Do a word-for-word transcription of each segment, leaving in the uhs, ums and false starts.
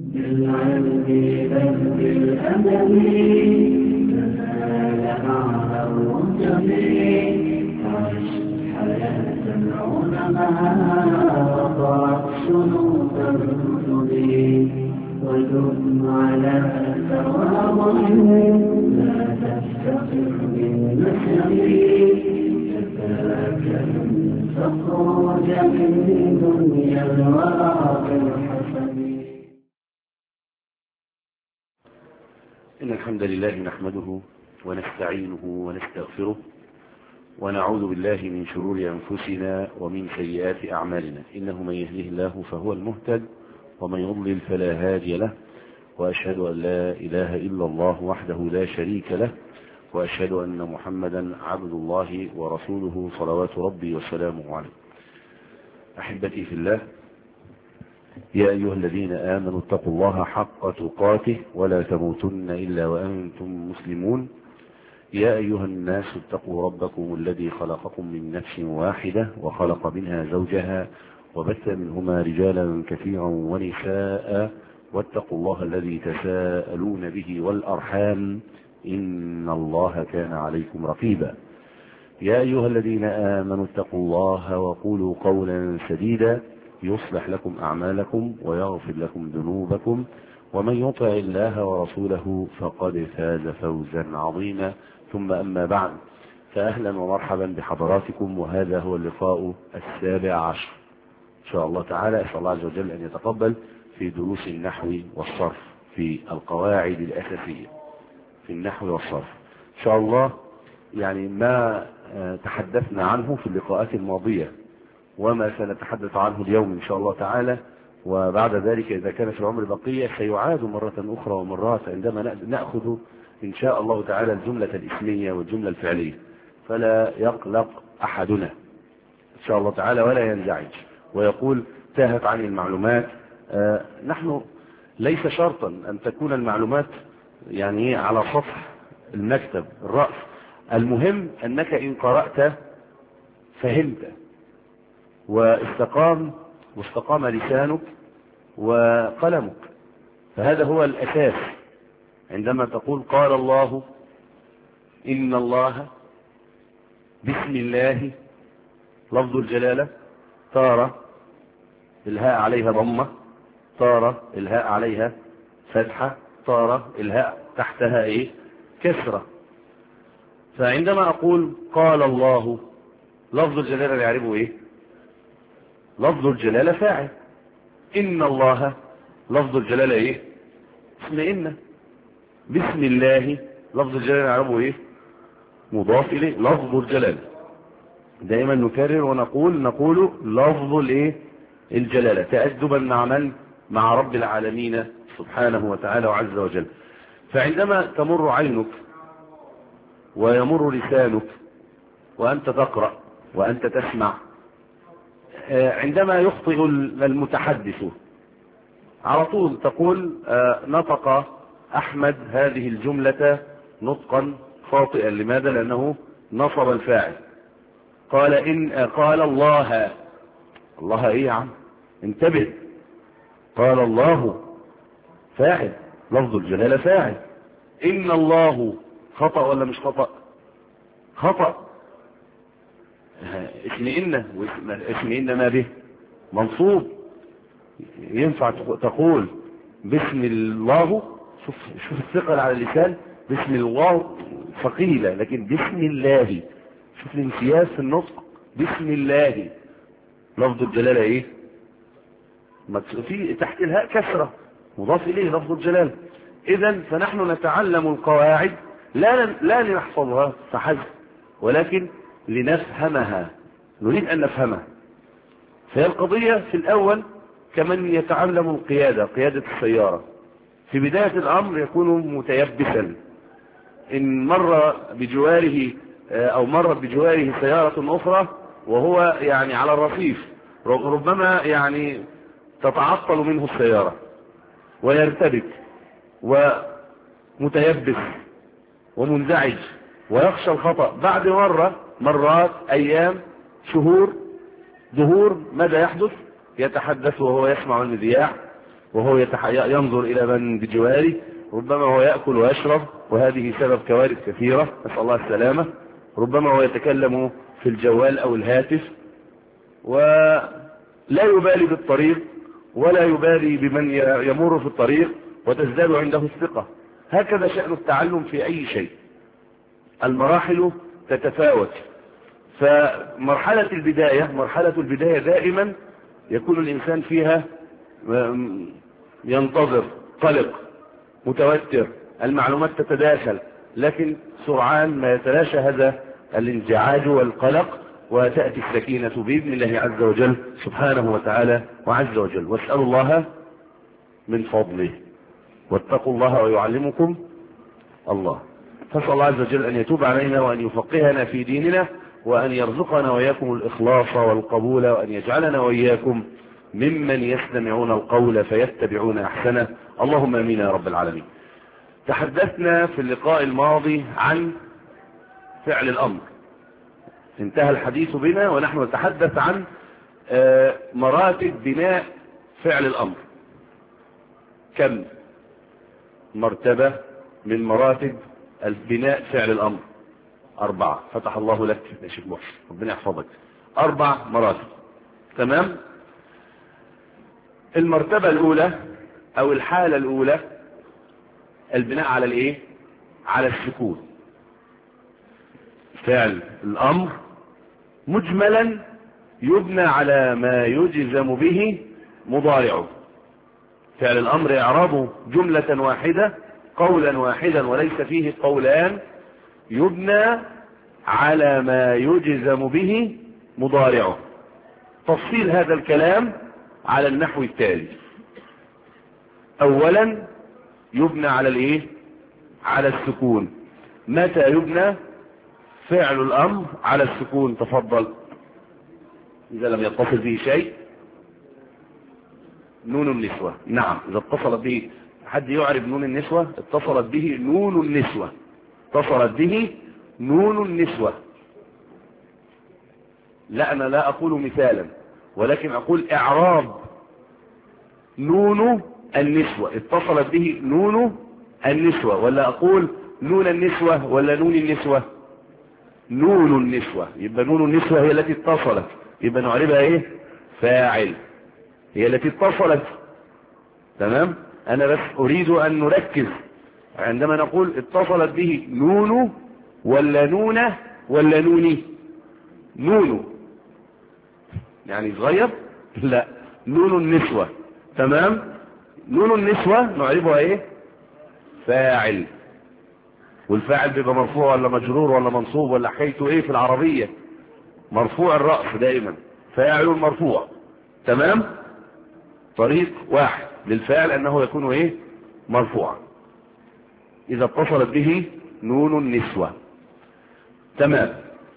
بالعلم بل بالأدب تنال أعلى الرتب عش حياة العلماء وقرأ شروط الكتب ودم على تواضع لا تفتقر بالنسب كفاك أن تخرج من دنيا الورى بالحسب. إن الحمد لله نحمده ونستعينه ونستغفره ونعوذ بالله من شرور أنفسنا ومن سيئات أعمالنا، إنه من يهده الله فهو المهتد ومن يضلل فلا هادي له، وأشهد أن لا إله إلا الله وحده لا شريك له، وأشهد أن محمدا عبد الله ورسوله صلوات ربي وسلامه عليه. أحبتي في الله، يا أيها الذين آمنوا اتقوا الله حق تقاته ولا تموتن إلا وأنتم مسلمون. يا أيها الناس اتقوا ربكم الذي خلقكم من نفس واحدة وخلق منها زوجها وبث منهما رجالا كثيرا ونساء، واتقوا الله الذي تساءلون به والأرحام إن الله كان عليكم رقيبا. يا أيها الذين آمنوا اتقوا الله وقولوا قولا سديدا يصلح لكم أعمالكم ويغفر لكم ذنوبكم، ومن يطع الله ورسوله فقد فاز فوزا عظيما. ثم أما بعد، فأهلا ومرحبا بحضراتكم، وهذا هو اللقاء السابع عشر إن شاء الله تعالى. أسأل الله عز وجل أن يتقبل في دروس النحو والصرف في القواعد الأساسية في النحو والصرف إن شاء الله. يعني ما تحدثنا عنه في اللقاءات الماضية وما سنتحدث عنه اليوم إن شاء الله تعالى، وبعد ذلك إذا كان في العمر بقية سيعاد مرة أخرى ومرات عندما نأخذ إن شاء الله تعالى الجملة الاسمية والجملة الفعلية، فلا يقلق أحدنا إن شاء الله تعالى ولا ينزعج ويقول تاهت عن المعلومات. آه نحن ليس شرطا أن تكون المعلومات يعني على سطح المكتب الرأس، المهم أنك إن قرأت فهمت واستقام واستقام لسانك وقلمك، فهذا هو الأساس. عندما تقول قال الله، إن الله، بسم الله، لفظ الجلالة، تارة الهاء عليها ضمة، تارة الهاء عليها فتحة، تارة الهاء تحتها ايه كسرة. فعندما أقول قال الله، لفظ الجلالة يعرفه ايه؟ لفظ الجلالة فاعل. إن الله، لفظ الجلالة ايه؟ اسم إن. بسم الله، لفظ الجلالة يعرفه ايه؟ مضاف إليه، لفظ الجلالة. دائما نكرر ونقول نقول لفظ الايه؟ الجلالة، تأدبا مع من؟ مع رب العالمين سبحانه وتعالى وعز وجل. فعندما تمر عينك ويمر لسانك وأنت تقرأ وأنت تسمع، عندما يخطئ المتحدث على طول تقول نطق أحمد هذه الجملة نطقا خاطئا. لماذا؟ لأنه نصب الفاعل. قال إن قال الله، الله إيه يا عم؟ انتبه، قال الله فاعل، لفظ الجلالة فاعل. إن الله خطأ ولا مش خطأ؟ خطأ. اسم إن، اسم إن ما به منصوب. ينفع تقول بسم الله، شوف شوف الثقل على اللسان، بسم الله ثقيلة، لكن بسم الله، شوف الانسياس في النطق، بسم الله، لفظ الجلالة ايه؟ في تحت الهاء كسرة، مضاف اليه لفظ الجلالة. اذا فنحن نتعلم القواعد لا لا لنحفظها فحسب، ولكن لنفهمها، نريد ان نفهمها. فهي القضية في الاول كمن يتعلم القيادة، قيادة السيارة. في بداية الامر يكون متيبسا، ان مر بجواره او مرت بجواره سيارة اخرى وهو يعني على الرصيف، ربما يعني تتعطل منه السيارة ويرتبك ومتيبس ومنزعج ويخشى الخطأ. بعد مرة، مرات، ايام، شهور، دهور، ماذا يحدث؟ يتحدث وهو يسمع المذياع وهو يتح... ينظر إلى من بجواره، ربما هو يأكل ويشرب، وهذه سبب كوارث كثيرة، نسأل الله السلامة. ربما هو يتكلم في الجوال أو الهاتف، ولا يبالي بالطريق ولا يبالي بمن يمر في الطريق، وتزداد عنده الثقة. هكذا شأن التعلم في أي شيء، المراحل تتفاوت. فمرحلة البداية مرحلة البداية دائما يكون الإنسان فيها ينتظر، قلق، متوتر، المعلومات تتداخل، لكن سرعان ما يتلاشى هذا الانزعاج والقلق، وتأتي السكينة بإذن الله عز وجل سبحانه وتعالى وعز وجل. واسألوا الله من فضله، واتقوا الله ويعلمكم الله. فاسأل الله عز وجل أن يتوب علينا وأن يفقهنا في ديننا، وأن يرزقنا وإياكم الإخلاص والقبول، وأن يجعلنا وإياكم ممن يستمعون القول فيتبعون أحسنه. اللهم آمين يا رب العالمين. تحدثنا في اللقاء الماضي عن فعل الأمر، انتهى الحديث بنا ونحن نتحدث عن مراتب بناء فعل الأمر. كم مرتبة من مراتب البناء فعل الأمر؟ أربعة. فتح الله لك يا شيخ محسن، ربنا يحفظك. أربع مراتب، تمام. المرتبة الأولى أو الحالة الأولى البناء على الإيه؟ على السكون. فعل الأمر مجملا يبنى على ما يجزم به مضارعه. فعل الأمر إعرابه جملة واحدة، قولا واحدا وليس فيه قولان، يبنى على ما يجزم به مضارعه. تفصيل هذا الكلام على النحو التالي: أولا يبنى على الايه؟ على السكون. متى يبنى فعل الأمر على السكون؟ تفضل. إذا لم يتصل به شيء. نون النسوة، نعم، إذا اتصلت به، حد يعرف نون النسوة؟ اتصلت به نون النسوة، اتصلت به نون النسوة. لا، أنا لا أقول مثالا، ولكن أقول إعراب نون النسوة. اتصلت به نون النسوة، ولا أقول نون النسوة ولا نون النسوة؟ نون النسوة. يبقى نون النسوة هي التي اتصلت، يبقى نعربها ايه؟ فاعل، هي التي اتصلت. تمام. انا بس اريد ان نركز عندما نقول اتصلت به نون ولا نونة ولا نوني. نون يعني صغير، لا، نون النسوة. تمام. نون النسوة نعربها ايه؟ فاعل. والفاعل بيبقى مرفوع ولا مجرور ولا منصوب ولا حكايته ايه في العربية؟ مرفوع الرأس دائما، فاعل مرفوع. تمام. طريق واحد للفاعل انه يكون ايه؟ مرفوعا اذا اتصلت به نون النسوة. تمام.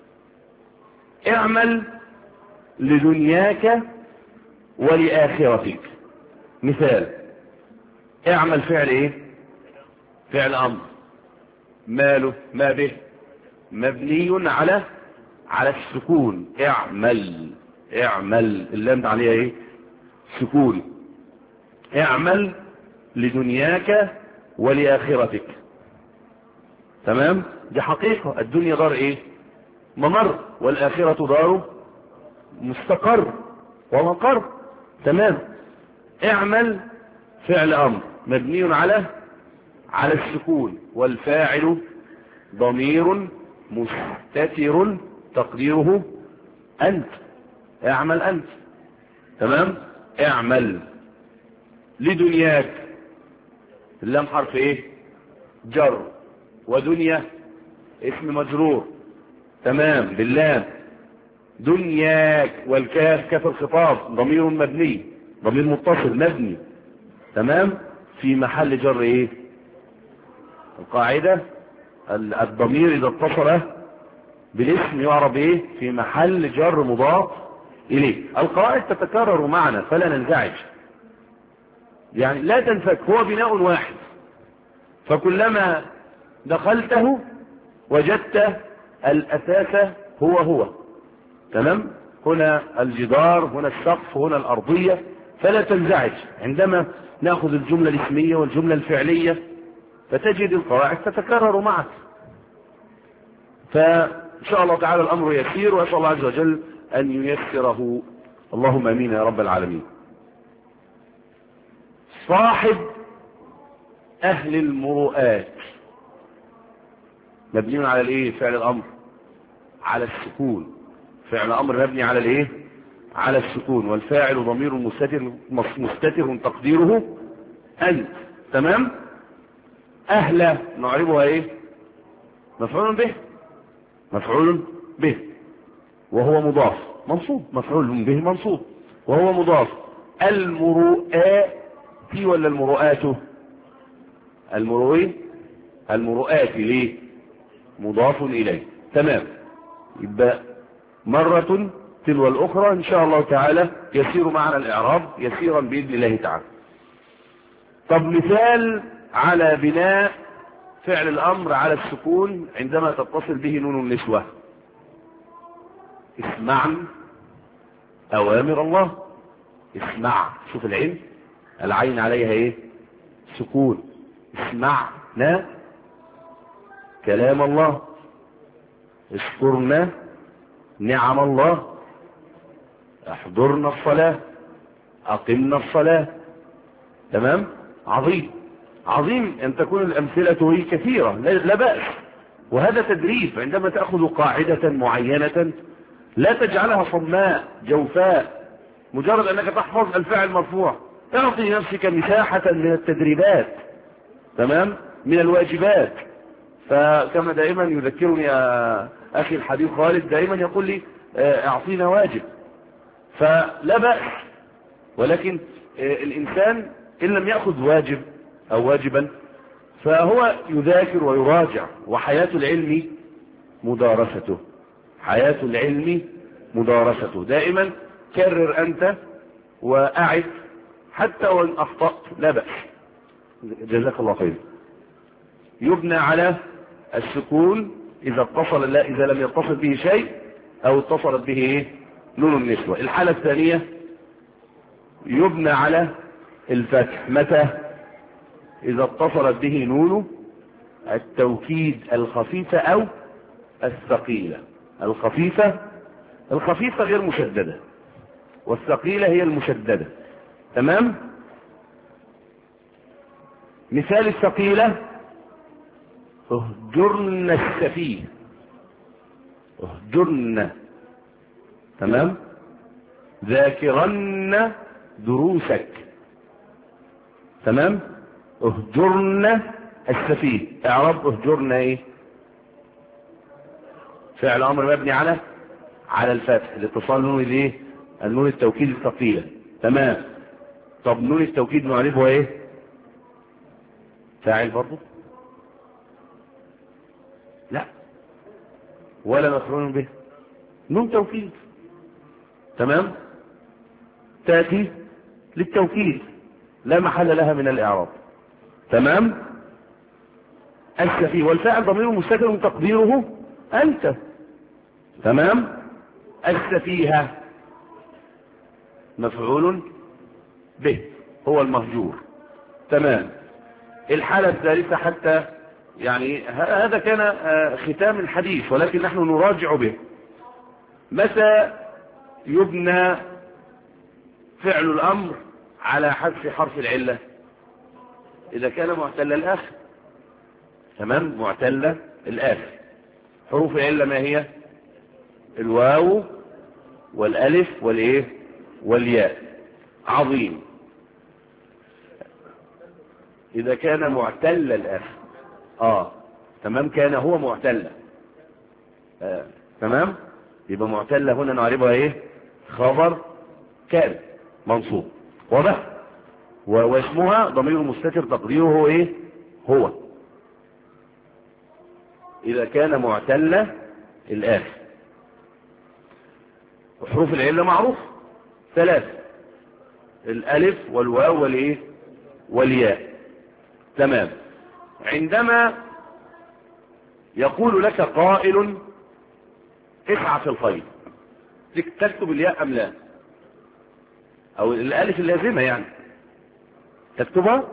اعمل لدنياك ولآخرتك. مثال: اعمل فعل ايه؟ فعل امر، ماله؟ ما به؟ مبني على على السكون. اعمل، اعمل، اللام عليها ايه؟ سكون. اعمل لدنياك ولآخرتك. تمام. دي حقيقة، الدنيا دار ايه؟ ممر، والآخرة دار مستقر ومقر. تمام. اعمل فعل امر مبني على على السكون، والفاعل ضمير مستتر تقديره انت. اعمل انت. تمام. اعمل لدنياك، اللام حرف ايه؟ جر، ودنيا اسم مجرور. تمام، باللام. دنياك، والكاف كاف الخطاب ضمير مبني، ضمير متصل مبني. تمام. في محل جر ايه؟ القاعدة الضمير اذا اتصل بالاسم يعرب ايه؟ في محل جر مضاف اليه. القواعد تتكرر معنا فلا ننزعج، يعني لا تنفك، هو بناء واحد، فكلما دخلته وجدت الاساس هو هو. تمام. هنا الجدار، هنا السقف، هنا الارضية، فلا تنزعج عندما نأخذ الجملة الاسمية والجملة الفعلية فتجد القواعد تتكرر معك. فإن شاء الله تعالى الأمر يسير، وأسأل الله عز وجل أن ييسره، اللهم أمين يا رب العالمين. صاحب أهل المروءات مبني على الإيه؟ فعل الأمر على السكون. فعل الأمر مبني على الإيه؟ على السكون، والفاعل ضمير مستتر مستتر تقديره أنت. تمام. أهل نعربها إيه؟ مفعول به، مفعول به وهو مضاف منصوب، مفعول به منصوب وهو مضاف. المروءات ولا المروءات؟ المروء المروءات ليه؟ مضاف إليه. تمام. يبقى مرة تلو الأخرى إن شاء الله تعالى يسير معنا الإعراب يسيرا بإذن الله تعالى. طب مثال على بناء فعل الأمر على السكون عندما تتصل به نون النسوة. اسمع أوامر الله. اسمع، شوف العين، العين عليها ايه؟ سكون. اسمعنا كلام الله. اذكرنا نعم الله. احضرنا الصلاة. اقمنا الصلاة. تمام. عظيم عظيم ان تكون الامثلة هي كثيرة، لا بأس، وهذا تدريب. عندما تأخذ قاعدة معينة لا تجعلها صماء جوفاء، مجرد انك تحفظ الفعل مرفوع. اعطي نفسك مساحة من التدريبات، تمام، من الواجبات. فكما دائما يذكرني اخي الحبيب خالد، دائما يقول لي اعطينا واجب، فلا بأس، ولكن الانسان ان لم يأخذ واجب او واجبا فهو يذاكر ويراجع. وحياة العلم مدارسته، حياة العلم مدارسته. دائما كرر انت واعد حتى وان اخطأت لا بأس. جزاك الله خير. يبنى على السكون اذا اتصل، لا اذا لم يتصل به شيء او اتصلت به ايه؟ نون النسوة. الحالة الثانية يبنى على الفتح. متى؟ اذا اتصلت به نون التوكيد الخفيفة او الثقيلة. الخفيفة الخفيفة غير مشددة، والثقيلة هي المشددة. تمام. مثال الثقيلة: اهجرن السفيه. اهجرن. تمام. ذاكرن دروسك. تمام. اهجرن السفيه. اعراب اهجرن ايه؟ فعل امر مبني على على الفتح الاتصال نون الايه؟ النون التوكيد الثقيلة. تمام. طب نون التوكيد نعرفه ايه؟ فاعل برضه؟ لا، ولا مفعول به، نون توكيد. تمام. تأتي للتوكيد لا محل لها من الاعراب. تمام. السفيه، والفاعل ضمير مستتر تقديره انت. تمام. السفيهة مفعول به هو المهجور. تمام. الحالة الثالثة، حتى يعني هذا كان ختام الحديث ولكن نحن نراجع به. متى يبنى فعل الأمر على حذف حرف العلة؟ إذا كان معتل الآخر. تمام. معتل الآخر. حروف العلة ما هي؟ الواو والألف والإيه؟ والياء. عظيم. إذا كان معتل الآخر. آه تمام. كان هو معتل. آه. تمام. يبقى معتل هنا نعربها إيه؟ خبر كان منصوب. واضح؟ واسمها ضمير مستتر تقديره إيه؟ هو. إذا كان معتل الآخر. وحروف العلة معروف ثلاث: الألف والواو والإيه؟ والياء. تمام. عندما يقول لك قائل اسعى في الخير، تكتب الياء أم لا؟ أو الألف اللازمة يعني. تكتبها؟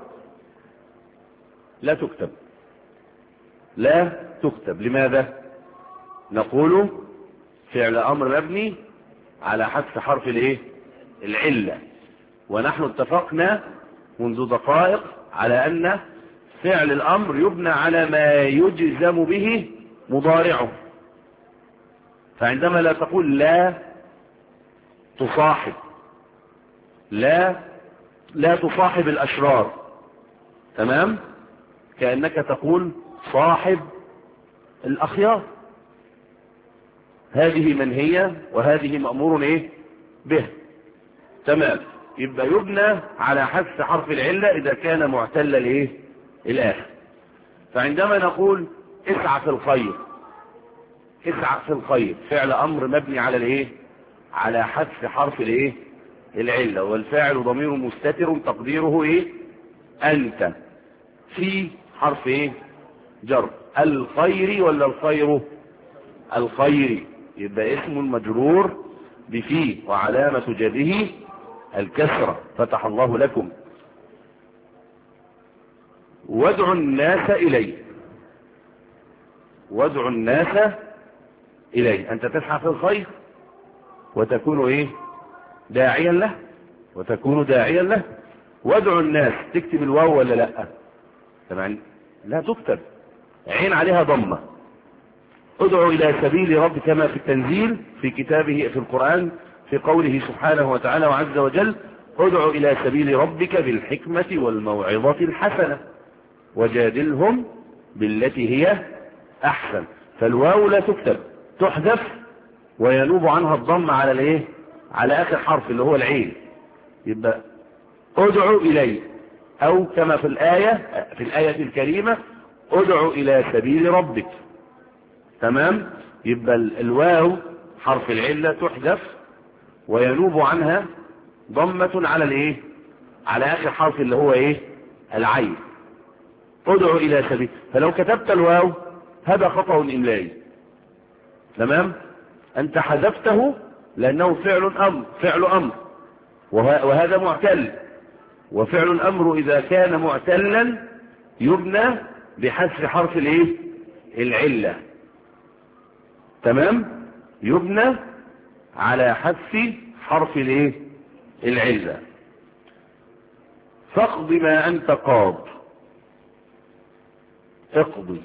لا تكتب، لا تكتب. لماذا؟ نقول فعل أمر مبني على حذف حرف الايه؟ العلة. ونحن اتفقنا منذ دقائق على أن فعل الأمر يبنى على ما يجزم به مضارعه. فعندما لا تقول لا تصاحب، لا لا تصاحب الأشرار، تمام؟ كأنك تقول صاحب الأخيار. هذه منهية وهذه مأمور ايه به، تمام؟ يبقى يبنى على حذف حرف العلة إذا كان معتل الايه الآخر. فعندما نقول اسعى في الخير، اسعى في الخير فعل أمر مبني على الايه؟ على حذف حرف الايه العلة، والفاعل ضمير مستتر تقديره ايه؟ أنت. في حرف ايه؟ جر. الخير ولا الخير؟ الخير. يبقى اسم مجرور بفيه وعلامة جره الكسرة، فتح الله لكم. وادعوا الناس إليه، وادعوا الناس إليه. أنت تسعى في الخير وتكون إيه؟ داعيا له، وتكون داعيا له. وادعوا الناس، تكتب الواو ولا لا؟ طبعا لا تكتب، عين عليها ضمة. ادعوا إلى سبيل ربك كما في التنزيل في كتابه في القرآن في قوله سبحانه وتعالى وعز وجل: ادعوا إلى سبيل ربك بالحكمة والموعظة الحسنة وجادلهم بالتي هي أحسن. فالواو لا تكتب، تحذف وينوب عنها الضم على الايه؟ على آخر حرف اللي هو العين. يبقى ادعوا إليه، أو كما في الآية في الآية الكريمة ادعوا إلى سبيل ربك، تمام؟ يبقى الواو حرف العلة تحذف وينوب عنها ضمة على الايه؟ على آخر حرف اللي هو ايه؟ العين. ادعوا إلى سبيل. فلو كتبت الواو هذا خطأ إملائي، تمام؟ أنت حذفته لأنه فعل أمر، فعل أمر وهذا معتل، وفعل الأمر إذا كان معتلا يبنى بحذف حرف الايه؟ العلة، تمام؟ يبنى على حذف حرف الايه؟ العلة. فاقض ما أنت قاض، اقضي.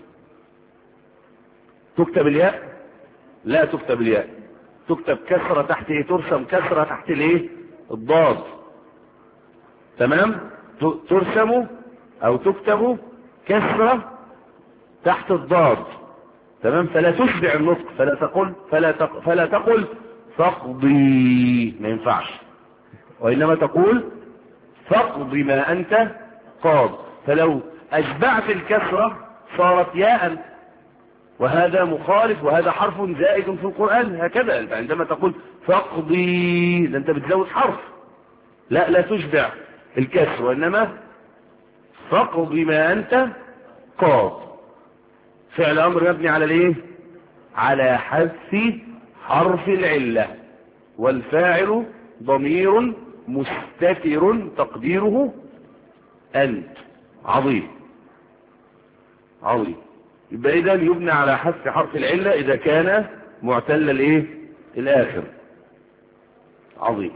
تكتب الياء؟ لا تكتب الياء، تكتب كسرة تحت ايه؟ ترسم كسرة تحت الايه؟ الضاد، تمام؟ ترسم او تكتب كسرة تحت الضاد، تمام؟ فلا تشبع النطق، فلا تقل فلا تقل فلا تقل فاقضي، ما ينفعش، وانما تقول فاقض ما انت قاض. فلو اشبعت الكسرة صارت ياء، وهذا مخالف، وهذا حرف زائد في القرآن. هكذا انت عندما تقول فاقضي ده انت بتزود حرف، لا لا تشبع الكسر، وانما فاقض ما انت قاض. فعل امر مبني على الايه؟ على حذف حرف العلة، والفاعل ضمير مستتر تقديره انت. عظيم عظيم. يبقى اذا يبنى على حذف حرف العلة اذا كان معتل الايه؟ الاخر. عظيم.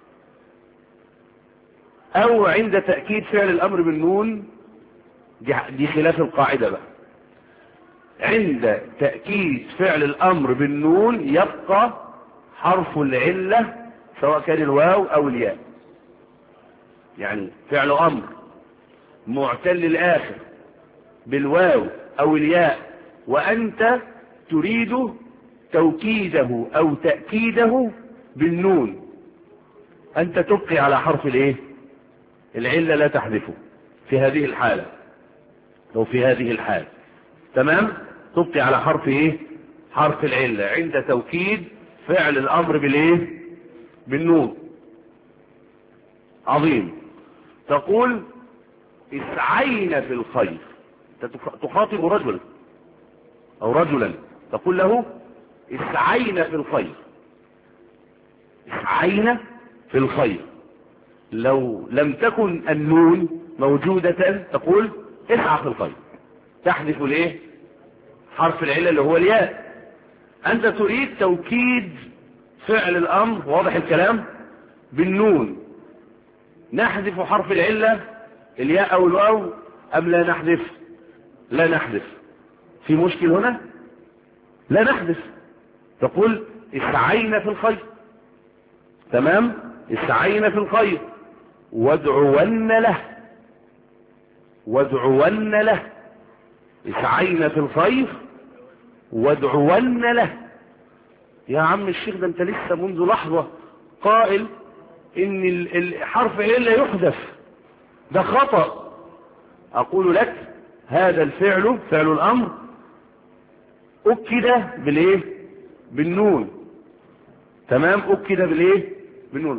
او عند تأكيد فعل الامر بالنون، دي خلاف القاعدة بقى. عند تأكيد فعل الامر بالنون يبقى حرف العلة سواء كان الواو او الياء. يعني فعل امر معتل الاخر بالواو او الياء وانت تريد توكيده او تأكيده بالنون، انت تبقي على حرف الايه؟ العلة، لا تحذفه في هذه الحالة. لو في هذه الحالة تمام تبقي على حرف ايه؟ حرف العلة عند توكيد فعل الامر بالايه؟ بالنون. عظيم. تقول اسعين في الخير، تخاطب رجل او رجلا تقول له اسعين في الخير، اسعين في الخير. لو لم تكن النون موجودة تقول اسعى في الخير، تحذف الايه؟ حرف العلة اللي هو الياء. انت تريد توكيد فعل الامر، واضح الكلام، بالنون، نحذف حرف العلة الياء او الواو ام لا نحذف؟ لا نحذف. في مشكل هنا؟ لا نحذف. تقول اسعينا في الخير، تمام، اسعينا في الخير وادعون له، وادعون له، اسعينا في الخير وادعون له. يا عم الشيخ ده انت لسه منذ لحظة قائل ان الحرف العلة يحذف، ده خطأ. اقول لك هذا الفعل فعل الامر اكد بالايه؟ بالنون، تمام، اكد بالايه؟ بالنون.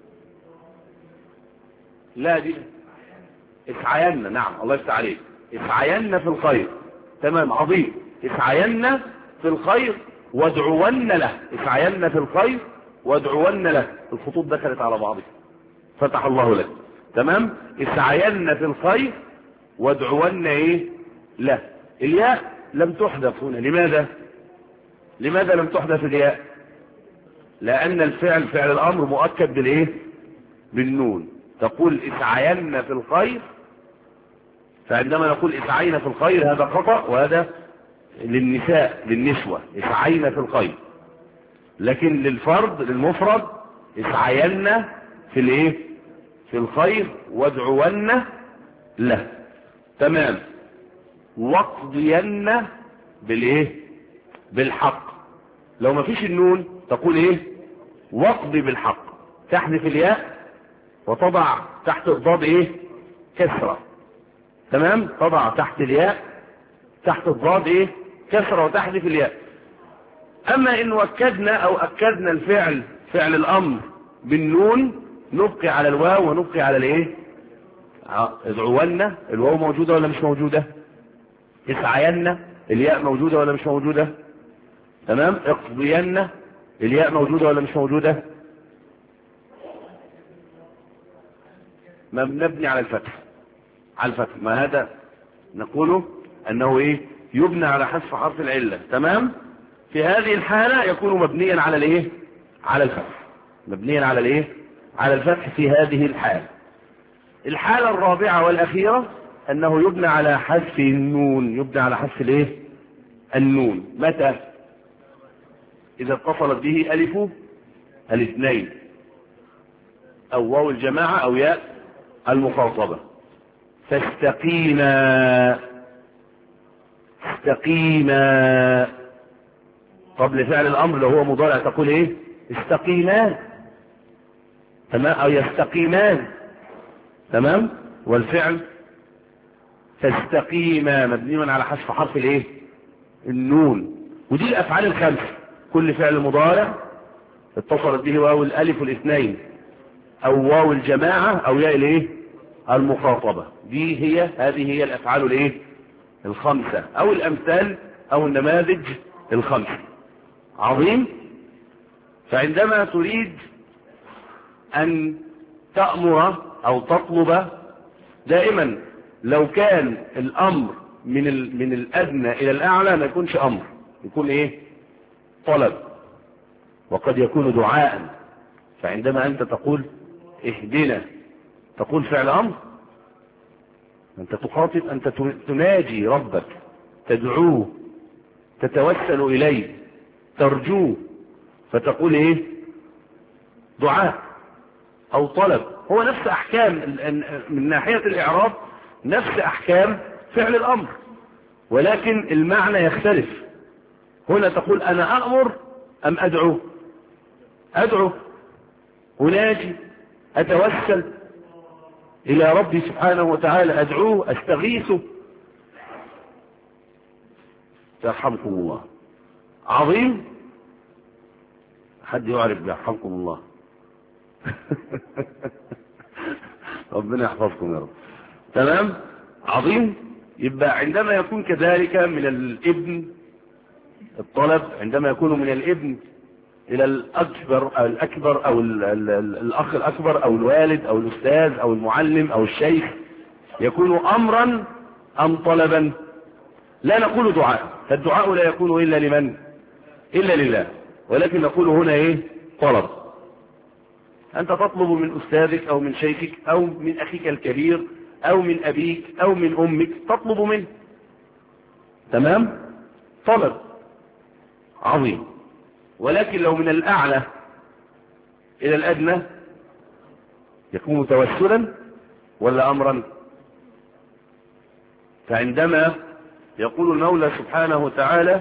لا دي اسعينا، نعم الله يفتح عليك، اسعينا في الخير، تمام، عظيم، اسعينا في الخير وادعون له، اسعينا في الخير وادعون له، الخطوط دخلت على بعضها، فتح الله لك، تمام، اسعينا في الخير وادعون ايه؟ له. الياء لم تحذف هنا، لماذا؟ لماذا لم تحذف الياء؟ لان الفعل فعل الامر مؤكد بالايه؟ بالنون. تقول اسعينا في الخير، فعندما نقول اسعينا في الخير هذا خطأ، وهذا للنساء للنسوة، اسعينا في الخير. لكن للفرد للمفرد اسعينا في الايه؟ في الخير وادعون له، تمام. واقضين بالايه؟ بالحق. لو ما فيش النون تقول ايه؟ واقضي بالحق، تحذف الياء وتضع تحت الضاد ايه؟ كسرة، تمام، تضع تحت الياء تحت الضاد ايه؟ كسرة وتحذف الياء. اما ان وكدنا او اكدنا الفعل فعل الامر بالنون نبقي على الواو ونبقي على الايه؟ ادعونا، الواو موجودة ولا مش موجودة؟ اسعينا الياء موجودة ولا مش موجودة؟ تمام. اقضينا الياء موجودة ولا مش موجودة؟ مبني على الفتح، على الفتح. ما هذا نقوله انه ايه؟ يبنى على حذف حرف العلة، تمام. في هذه الحالة يكون مبنيا على الايه؟ على الفتح، مبنيا على الايه؟ على الفتح في هذه الحالة. الحالة الرابعة والأخيرة أنه يبنى على حذف النون، يبنى على حذف الايه؟ النون. متى؟ إذا اتصلت به ألف الاثنين أو واو الجماعة أو ياء المخاطبة. فاستقيما، استقيما قبل فعل الأمر لو هو مضارع تقول ايه؟ استقيما، تمام، أو يستقيمان، تمام. والفعل تستقيما مبني على حذف حرف الايه؟ النون. ودي الافعال الخمسه، كل فعل مضارع اتصلت به واو الالف الاثنين او واو الجماعه او ياء الايه؟ المخاطبه. دي هي هذه هي الافعال الايه؟ الخمسه او الامثال او النماذج الخمسه. عظيم. فعندما تريد ان تأمر او تطلب، دائما لو كان الامر من من الادنى الى الاعلى ما يكونش امر، يكون ايه؟ طلب، وقد يكون دعاء. فعندما انت تقول اهدنا تقول فعل امر، انت تخاطب، انت تناجي ربك، تدعوه، تتوسل اليه، ترجوه، فتقول ايه؟ دعاء او طلب. هو نفس احكام من ناحية الاعراب، نفس احكام فعل الامر، ولكن المعنى يختلف. هنا تقول انا امر ام ادعو؟ ادعو، اناجي، اتوسل الى ربي سبحانه وتعالى، ادعوه، استغيثه. يرحمكم الله. عظيم. حد يعرف يرحمكم الله؟ ربنا يحفظكم يا رب. تمام. عظيم. يبقى عندما يكون كذلك من الابن الطلب، عندما يكون من الابن الى الاكبر او الاكبر او ال ال ال الاخ الاكبر او الوالد او الاستاذ او المعلم او الشيخ يكون أمرا أم طلبا؟ لا نقول دعاء، فالدعاء لا يكون إلا لمن؟ إلا لله، ولكن نقول هنا إيه؟ طلب. أنت تطلب من أستاذك أو من شيخك أو من أخيك الكبير أو من أبيك أو من أمك، تطلب منه، تمام؟ طلب عظيم. ولكن لو من الأعلى إلى الأدنى يكون توسلا ولا أمرا؟ فعندما يقول المولى سبحانه وتعالى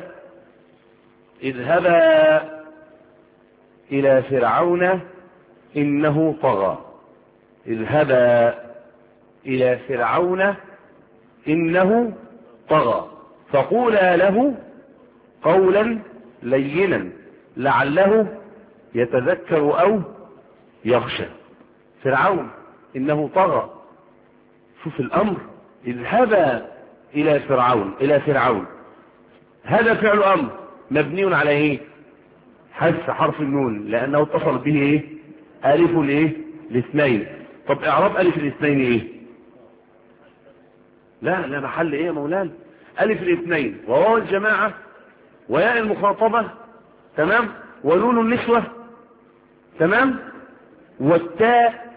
اذهبا إلى فرعون إنه طغى، اذهبا إلى فرعون إنه طغى فقولا له قولا لينا لعله يتذكر أو يخشى. فرعون إنه طغى، شوف الأمر، اذهبا إلى فرعون، إلى فرعون، هذا فعل أمر مبني على إيه؟ حذف حرف النون لأنه اتصل به إيه؟ ألف الإيه؟ الاثنين. طب إعراب ألف الاثنين إيه؟ لا لا محل إيه يا مولانا؟ ألف الاثنين وواو الجماعة وياء المخاطبة، تمام، ونون النسوة، تمام، والتاء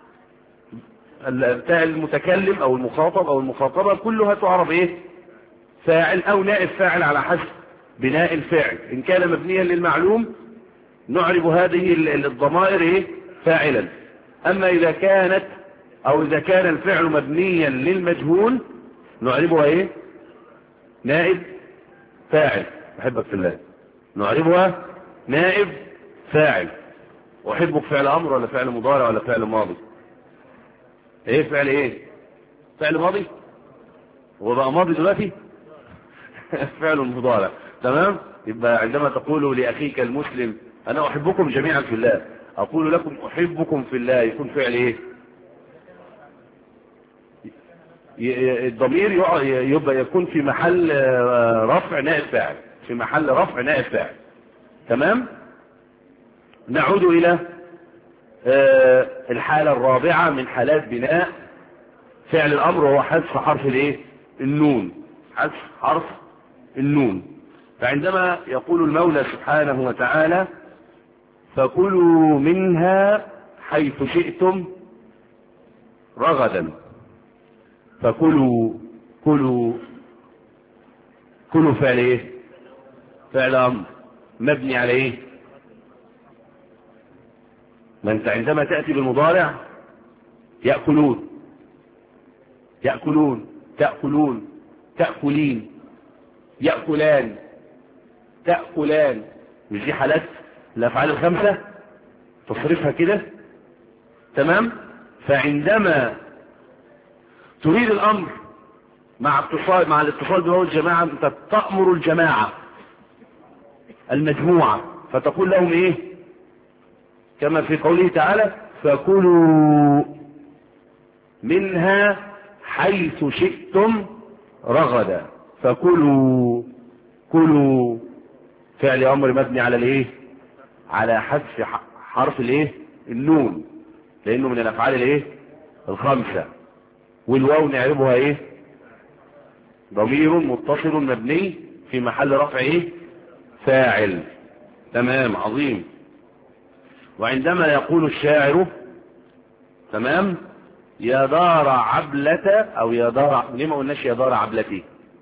التاء المتكلم أو المخاطب أو المخاطبة كلها تعرف إيه؟ فاعل أو نائب فاعل على حسب بناء الفعل. إن كان مبنيا للمعلوم نعرب هذه الضمائر إيه؟ فاعلا. أما إذا كانت أو إذا كان الفعل مبنيا للمجهول نعربها إيه؟ نائب فاعل. أحبك في الله، نعربها نائب فاعل. أحبك فعل أمر ولا فعل مضارع ولا فعل ماضي؟ إيه فعل إيه؟ فعل ماضي؟ هو بقى ماضي دلوقتي؟ فعل مضارع، تمام. يبقى عندما تقول لأخيك المسلم أنا أحبكم جميعا في الله، أقول لكم أحبكم في الله، يكون فعل إيه؟ الضمير يبقى يكون في محل رفع نائب فاعل، في محل رفع نائب فاعل، تمام. نعود إلى الحالة الرابعة من حالات بناء فعل الأمر، وهو حذف حرف الإيه؟ النون، حذف حرف النون. فعندما يقول المولى سبحانه وتعالى فكلوا منها حيث شئتم رغدا، فكلوا كلوا كلوا فعل ايه؟ فعل امر مبني على ايه؟ ما انت عندما تأتي بالمضارع يأكلون يأكلون تأكلون تأكلين يأكلان تأكلان، مش دي حالات الأفعال الخمسة تصرفها كده، تمام. فعندما تريد الأمر مع اتصال مع الاتصال بواو الجماعة أنت تأمر الجماعة المجموعة فتقول لهم إيه؟ كما في قوله تعالى فكلوا منها حيث شئتم رغدا، فكلوا كلوا فعل أمر مبني على الإيه؟ على حذف حرف الإيه؟ النون، لأنه من الأفعال الإيه؟ الخمسة. والواو نعربها إيه؟ ضمير متصل مبني في محل رفع إيه؟ فاعل، تمام، عظيم. وعندما يقول الشاعر، تمام، يا دار عبلة أو يا دار، ليه ما قلناش يا دار عبلتي؟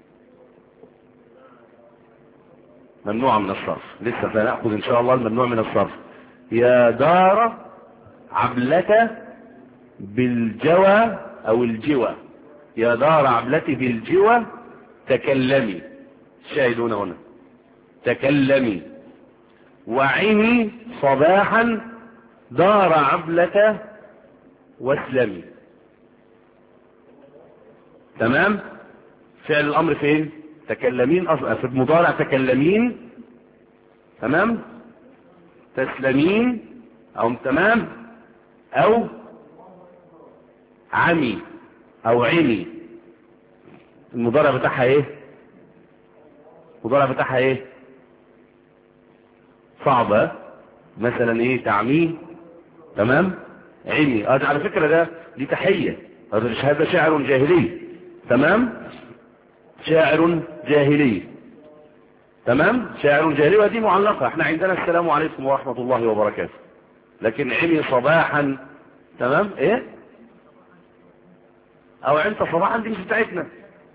ممنوع من الصرف، لسه سنأخذ إن شاء الله الممنوع من الصرف. يا دار عبلة بالجوى أو الجوى، يا دار عبلتي بالجوى تكلمي، شاهدون هنا تكلمي. وعيني صباحا دار عبلة واسلمي، تمام. فعل الأمر فين؟ تكلمين، أصلا في المضارع تكلمين، تمام، تسلمين، أو تمام، أو عمي أو عمي. المضارع بتاعها إيه؟ المضارع بتاعها إيه؟ صعبة، مثلا إيه؟ تعمي، تمام، عمي. آه على فكرة ده دي تحية، هذا شاعر جاهلي. تمام، شاعر جاهلي. تمام، شاعر جاهلي، ودي معلقة. احنا عندنا السلام عليكم ورحمة الله وبركاته، لكن عمي صباحا. تمام، ايه او انت صباحا دي مش بتاعتنا.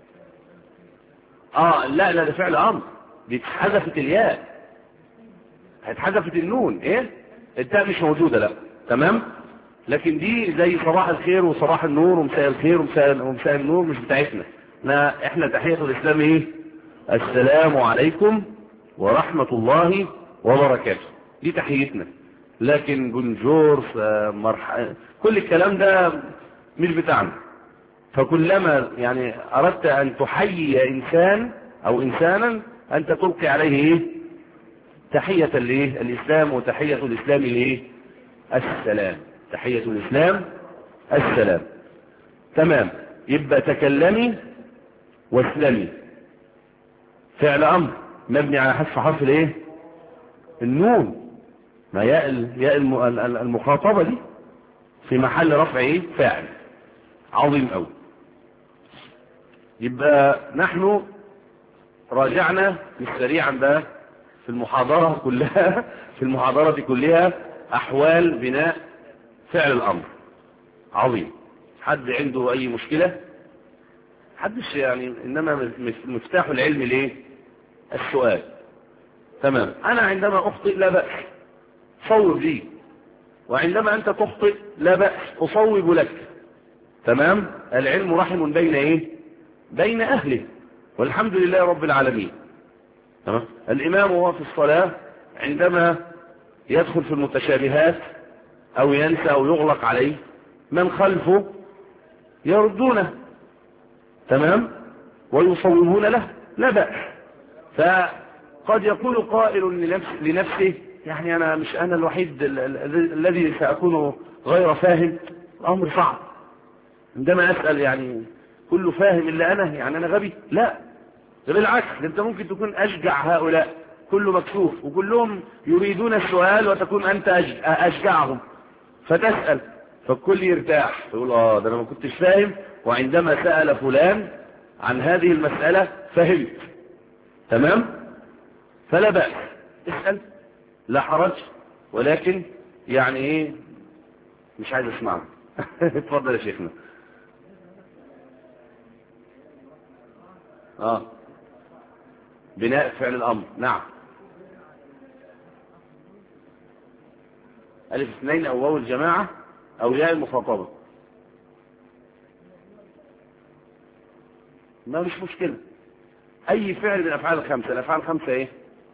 اه لا لا، ده فعل امر، دي اتحذفت الياء، اتحذفت النون. ايه، التاء مش موجودة، لا. تمام، لكن دي زي صباح الخير وصباح النور ومساء الخير ومساء, ومساء النور، مش بتاعتنا. احنا, احنا تحية الاسلام ايه؟ السلام عليكم ورحمة الله وبركاته، دي تحيتنا. لكن بونجور مرحبا كل الكلام ده مش بتاعنا. فكلما يعني اردت ان تحيي انسان او انسانا انت تلقي عليه ايه؟ تحية الايه؟ الاسلام. وتحية الاسلام الايه؟ السلام. تحية الاسلام السلام. تمام، يبقى تكلمي واسلمي فعل امر مبني على حذف حرف الايه؟ النون. ما ياء ياء المخاطبة دي في محل رفع ايه؟ فاعل. عظيم قوي. يبقى نحن راجعنا سريعا بقى في المحاضرة كلها في المحاضرة كلها احوال بناء فعل الامر. عظيم. حد عنده اي مشكلة؟ حدش يعني، انما مفتاح العلم ليه؟ السؤال. تمام، انا عندما اخطئ لا بأس صوب لي، وعندما انت تخطئ لا بأس اصوب لك. تمام، العلم رحم بين ايه؟ بين اهله، والحمد لله رب العالمين. تمام، الامام هو في الصلاة عندما يدخل في المتشابهات او ينسى او يغلق عليه، من خلفه يردونه. تمام، ويصوبون له لا بأس. فقد يقول قائل لنفسه, لنفسه يعني انا مش انا الوحيد الذي سأكون غير فاهم. الامر صعب. عندما اسأل يعني كله فاهم الا انا، يعني انا غبي؟ لا، بالعكس، انت ممكن تكون اشجع هؤلاء، كله مكسوف وكلهم يريدون السؤال وتكون انت اشجعهم، فتسأل فالكل يرتاح يقول اه ده انا ما كنتش فاهم، وعندما سأل فلان عن هذه المسألة فهمت. تمام، فلا بأس اسأل، لا حرج، ولكن يعني ايه، مش عايز اسمعه. اتفضل يا شيخنا. اه بناء فعل الامر. نعم، الف اثنين او واو الجماعة او ياء المخاطبة، ما مش مشكلة. اي فعل من الافعال الخمسة. الافعال الخمسة ايه؟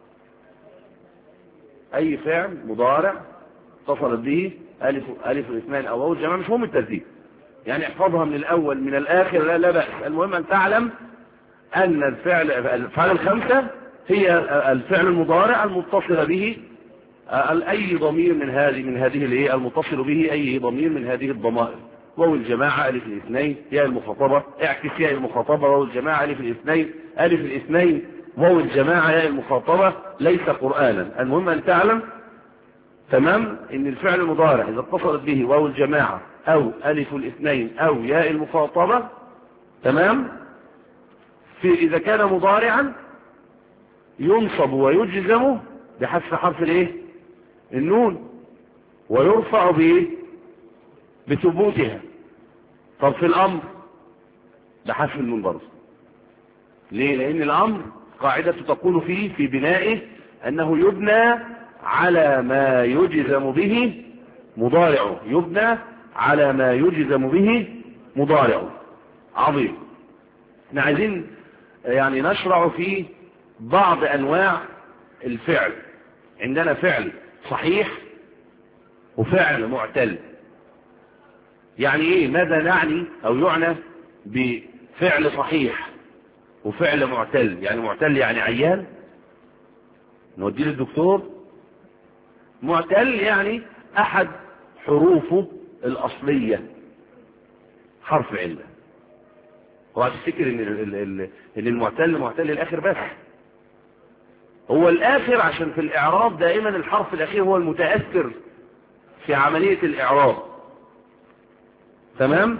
اي فعل مضارع اتصلت به الف الف الاثنين او واو الجماعة، مش هم الترتيب يعني، احفظها من الاول من الاخر، لا لا بأس. المهم ان تعلم ان الفعل الافعال الخمسة هي الفعل المضارع المتصل به اي ضمير من هذه من هذه الايه المتصل به اي ضمير من هذه الضمائر. واو الجماعة الف الاثنين، ياء المخاطبة اعكس ياء المخاطبة واو الجماعة الف الاثنين، الف الاثنين واو الجماعة ياء المخاطبة، ليس قرآنا. المهم ان تعلم تمام ان الفعل المضارع اذا اتصلت به واو الجماعة او الف الاثنين او ياء المخاطبة، تمام، في اذا كان مضارعا ينصب ويجزم بحذف حرف الايه؟ النون، ويرفع بايه؟ بثبوتها. طب في الامر بحذف النون برضه. ليه؟ لان الامر قاعدة تقول فيه في بنائه انه يبنى على ما يجزم به مضارعه، يبنى على ما يجزم به مضارعه. عظيم. احنا عايزين يعني نشرع في بعض انواع الفعل. عندنا فعل صحيح وفعل معتل. يعني ايه؟ ماذا نعني او يعنى بفعل صحيح وفعل معتل؟ يعني معتل يعني عيان نوديه للدكتور. معتل يعني احد حروفه الاصلية حرف علة. وهتفتكر ان ان المعتل معتل الاخر بس، هو الاخر عشان في الاعراب دائما الحرف الاخير هو المتأثر في عملية الاعراب. تمام،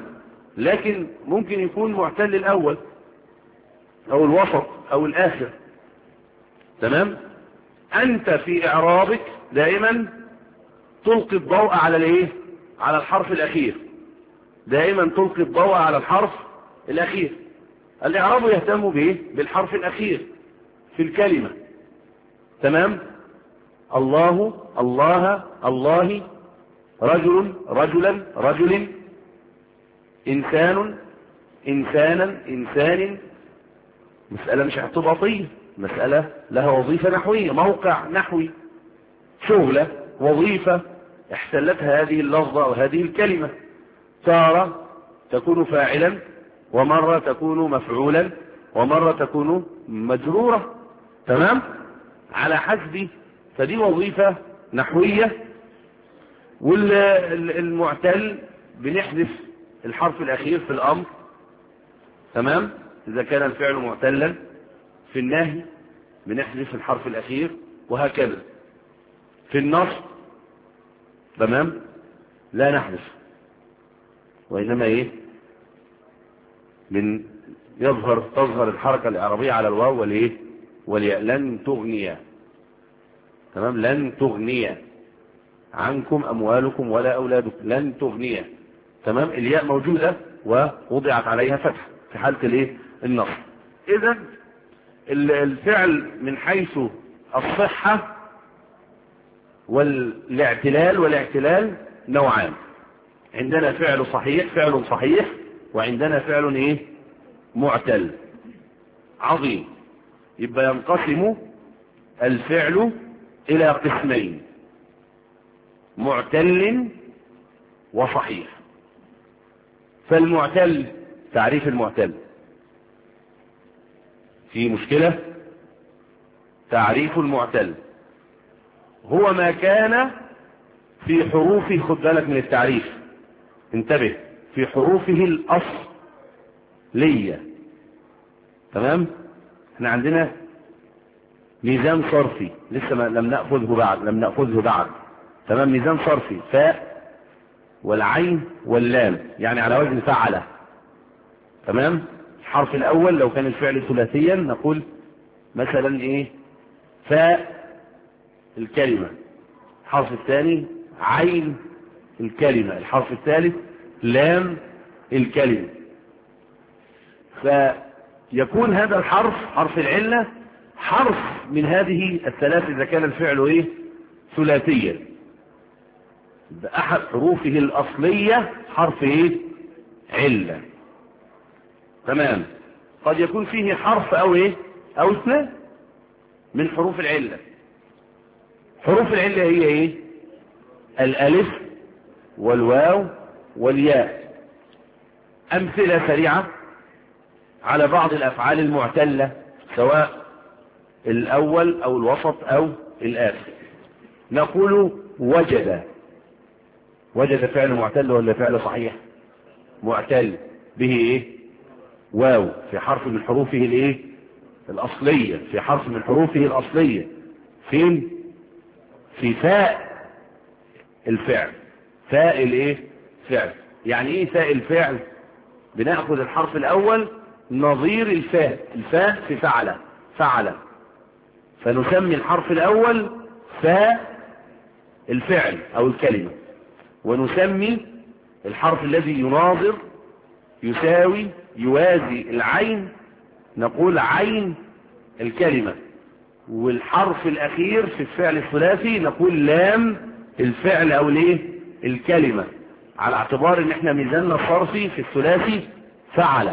لكن ممكن يكون معتل الأول أو الوسط أو الآخر. تمام؟ أنت في إعرابك دائما تلقي الضوء على الإيه؟ على الحرف الأخير. دائما تلقي الضوء على الحرف الأخير. الإعراب يهتم به بالحرف الأخير في الكلمة. تمام؟ الله، الله، الله، رجل، رجلا، رجل، إنسان، إنسانا، إنسان. مسألة مش اعتباطية، مسألة لها وظيفة نحوية، موقع نحوي، شغلة، وظيفة احتلتها هذه اللفظة أو هذه الكلمة. تارة تكون فاعلا، ومرة تكون مفعولا، ومرة تكون مجرورة. تمام؟ على حسب، فدي وظيفة نحوية. والمعتل بنحذف الحرف الأخير في الأمر. تمام؟ إذا كان الفعل معتلا. في النهي بنحذف الحرف الأخير، وهكذا. في النصب تمام لا نحذف، وإنما إيه من يظهر تظهر الحركة الإعرابية على الواو والإيه والياء. لن تغني. تمام؟ لن تغني عنكم أموالكم ولا أولادكم. لن تغني. تمام؟ الياء موجودة ووضعت عليها فتح في حالة الإيه النصب. إذا الفعل من حيث الصحة والاعتلال والاعتلال نوعان. عندنا فعل صحيح فعل صحيح وعندنا فعل ايه معتل. عظيم. يبقى ينقسم الفعل الى قسمين: معتل وصحيح. فالمعتل، تعريف المعتل في مشكلة. تعريف المعتل هو ما كان في حروفه، خد بالك من التعريف، انتبه، في حروفه الأصلية. تمام؟ احنا عندنا ميزان صرفي لسه ما لم نأخذه بعد لم نأخذه بعد تمام؟ ميزان صرفي: فاء والعين واللام، يعني على وزن فعل. تمام؟ الحرف الأول لو كان الفعل ثلاثيا نقول مثلا ايه فاء الكلمة، الحرف الثاني عين الكلمة، الحرف الثالث لام الكلمة. فيكون هذا الحرف حرف العلة حرف من هذه الثلاث إذا كان الفعل ايه ثلاثيا. بأحد حروفه الأصلية حرف ايه علة. تمام؟ قد يكون فيه حرف او ايه او اثنين من حروف العلة. حروف العلة هي ايه؟ الالف والواو والياء. امثلة سريعة على بعض الافعال المعتلة سواء الاول او الوسط او الاخر. نقول وجد. وجد فعل معتل ولا فعل صحيح؟ معتل، به ايه واو في حرف من حروفه الايه الاصلية، في حرف من حروفه الاصلية. فين؟ في فاء الفعل. فاء الايه فعل. يعني ايه فاء الفعل؟ بناخذ الحرف الاول نظير الفاء. الفاء في فعل فعل، فنسمي الحرف الاول فاء الفعل او الكلمة، ونسمي الحرف الذي يناظر يساوي يوازي العين نقول عين الكلمة، والحرف الاخير في الفعل الثلاثي نقول لام الفعل او الايه الكلمة، على اعتبار ان احنا ميزاننا الصرفي في الثلاثي فعل.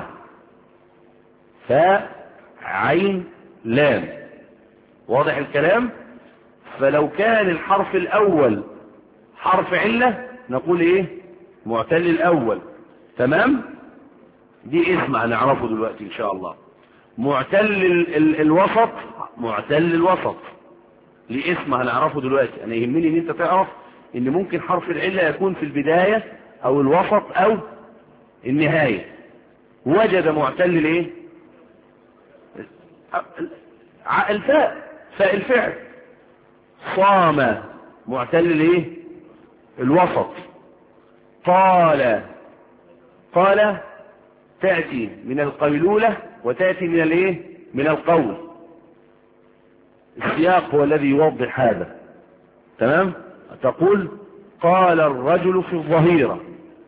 فاء عين لام. واضح الكلام؟ فلو كان الحرف الاول حرف علة نقول ايه معتل الاول. تمام؟ دي اسم هنعرفه دلوقتي ان شاء الله. معتل ال ال الوسط معتل الوسط ليه اسم هنعرفه دلوقتي. انا يهمني ان انت تعرف ان ممكن حرف العلة يكون في البداية او الوسط او النهاية. وجد معتل الايه الفاء فاء الفعل. صام معتل الايه الوسط. طال قال تأتي من القيلولة وتأتي من الايه من القول. السياق هو الذي يوضح هذا. تمام. تقول قال الرجل في الظهيرة،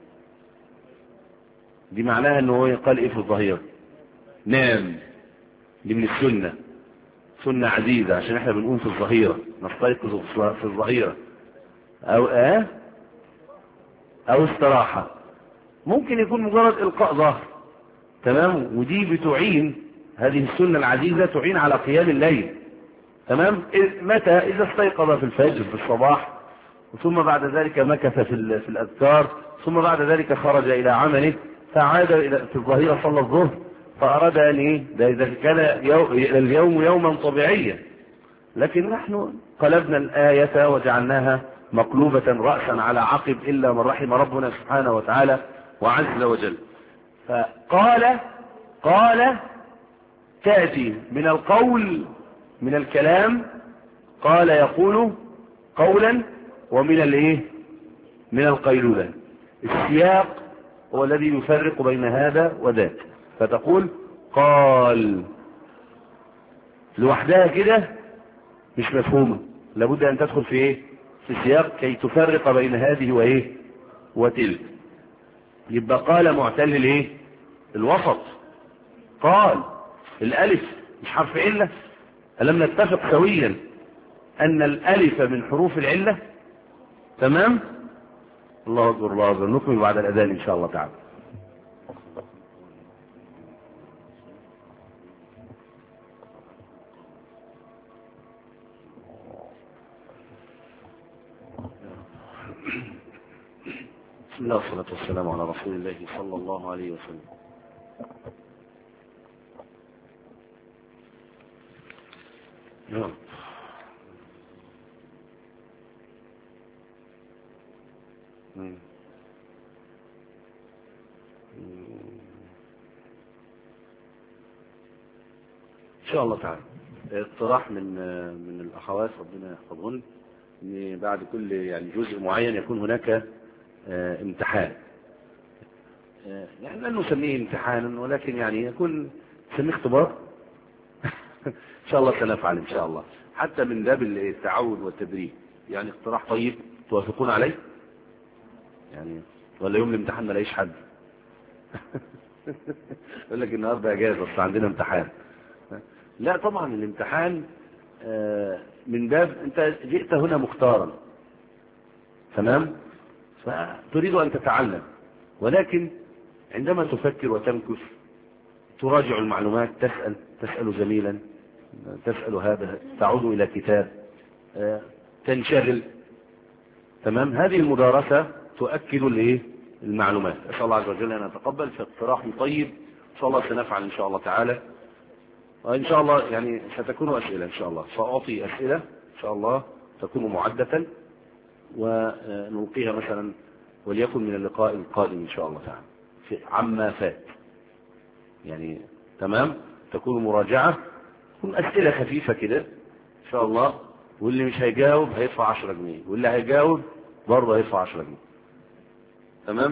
دي معناها انه هو قال ايه في الظهيرة؟ نام. دي من السنة، سنة عزيزة، عشان احنا بنقوم في الظهيرة، نستيقظ في الظهيرة. او اه او استراحة. ممكن يكون مجرد القاء ظهر. تمام. ودي بتعين، هذه السنة العزيزة تعين على قيام الليل. تمام. متى؟ اذا استيقظ في الفجر في الصباح، ثم بعد ذلك مكث في في الاذكار، ثم بعد ذلك خرج الى عمله، فعاد الى في الظهيرة صلى الظهر، فاراد ان ايه ده اذا كان اليوم يوما طبيعيا. لكن نحن قلبنا الآية وجعلناها مقلوبة رأسا على عقب، إلا من رحم ربنا سبحانه وتعالى وعز وجل. فقال قال تأتي من القول، من الكلام. قال يقول قولا، ومن الايه من القيلولة. السياق هو الذي يفرق بين هذا وذاك. فتقول قال لوحدها كده مش مفهومة، لابد ان تدخل في ايه في السياق كي تفرق بين هذه وايه وتلك. يبقى قال معتل الايه الوسط. قال الالف مش حرف علة. ألم نتفق سويا ان الالف من حروف العلة؟ تمام. الله اكبر الله اكبر. نكمل بعد الاذان ان شاء الله تعالى. بسم الله والصلاة والسلام على رسول الله صلى الله عليه وسلم. نعم. ان شاء الله تعالى اقتراح من من الاخوات ربنا يحفظهن، ان بعد كل يعني جزء معين يكون هناك اه امتحان. اه يعني لن نسميه امتحانا، ولكن يعني يكون نسميه اختبار. ان شاء الله سنفعل ان شاء الله، حتى من باب التعود والتدريب. يعني اقتراح طيب توافقون عليه؟ يعني ولا يوم الامتحان ما لاقيش حد؟ يقول لك النهارده اجازه بس عندنا امتحان. لا طبعا الامتحان من باب انت جئت هنا مختارا، تمام، فتريد ان تتعلم، ولكن عندما تفكر وتمكث تراجع المعلومات، تسأل تسأل زميلا، تسأل هذا، تعود الى كتاب، تنشغل. تمام. هذه المدارسة تؤكد الايه المعلومات. اسال الله عز وجل ان يتقبل. في اقتراح طيب ان شاء الله سنفعل ان شاء الله تعالى. وان شاء الله يعني ستكون اسئله ان شاء الله، ساعطي اسئله ان شاء الله تكون معده ونلقيها مثلا وليكن من اللقاء القادم ان شاء الله تعالى في عما فات. يعني تمام. تكون مراجعه، تكون اسئله خفيفه كده ان شاء الله، واللي مش هيجاوب هيدفع عشرة جنيه، واللي هيجاوب برضه هيدفع عشرة جنيه. تمام.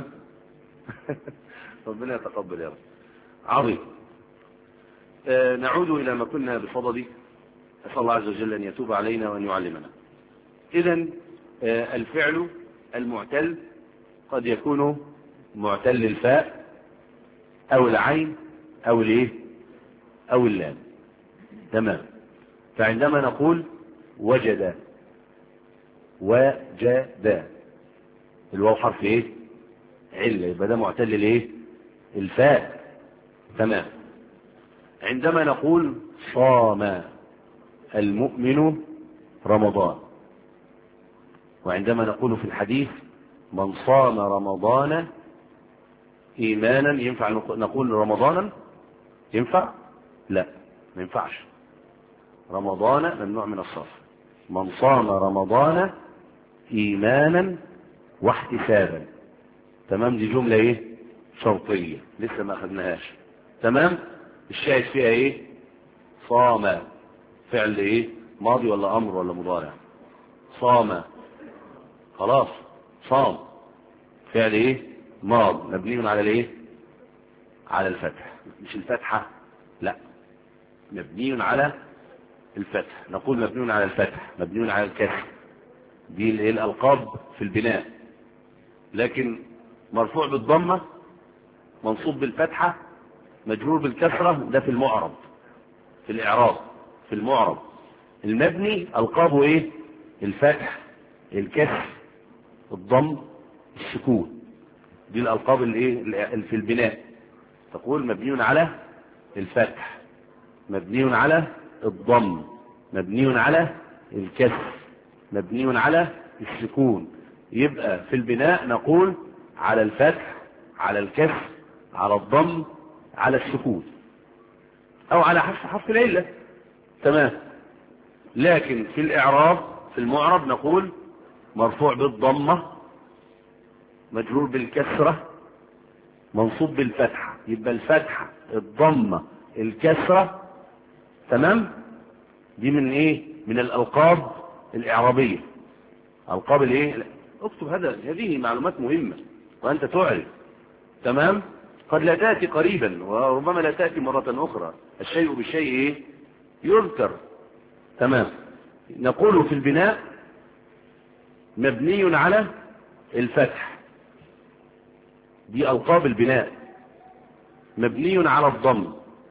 ربنا يتقبل يا رب. عظيم. آه نعود إلى ما كنا بصدده. أسأل الله عز وجل أن يتوب علينا وأن يعلمنا. إذن آه الفعل المعتل قد يكون معتل الفاء أو العين أو الإيه أو اللام. تمام. فعندما نقول وجد وجد، الواو حرف إيه علة، يبقى ده معتل الإيه الفاء. تمام. عندما نقول صام المؤمن رمضان، وعندما نقول في الحديث من صام رمضان إيمانا، ينفع نقول رمضانا؟ ينفع؟ لا ما ينفعش. رمضان ممنوع من الصرف. من صام رمضان إيمانا واحتسابا. تمام. دي جملة ايه شرطية لسه ما اخذناهاش. تمام. الشاهد فيها ايه صام، فعل ايه ماضي ولا امر ولا مضارع؟ صام. خلاص صام فعل ايه ماض مبني على الايه على الفتح، مش الفتحة، لا، مبني على الفتح. نقول مبني على الفتح، مبني على الكسر، دي الألقاب في البناء. لكن مرفوع بالضمة، منصوب بالفتحة، مجرور بالكسرة، ده في المعرب، في الإعراب، في المعرب. المبني ألقابه إيه؟ الفتح، الكسر، الضم، السكون، دي الألقاب الإيه في البناء. تقول مبني على الفتح، مبني على الضم، مبني على الكسر، مبني على السكون. يبقى في البناء نقول على الفتح، على الكسر، على الضم، على السكون، او على حرف حرف العلة. تمام. لكن في الاعراب، في المعرب، نقول مرفوع بالضمة، مجرور بالكسرة، منصوب بالفتحة. يبقى الفتحة، الضمة، الكسرة، تمام، دي من ايه؟ من الالقاب الاعرابية. القاب الايه؟ اكتب هذا، هذه معلومات مهمة وانت تعرف. تمام. قد لا تأتي قريبا، وربما لا تأتي مرة اخرى. الشيء بالشيء ايه؟ يذكر. تمام. نقول في البناء مبني على الفتح، دي ألقاب البناء. مبني على الضم،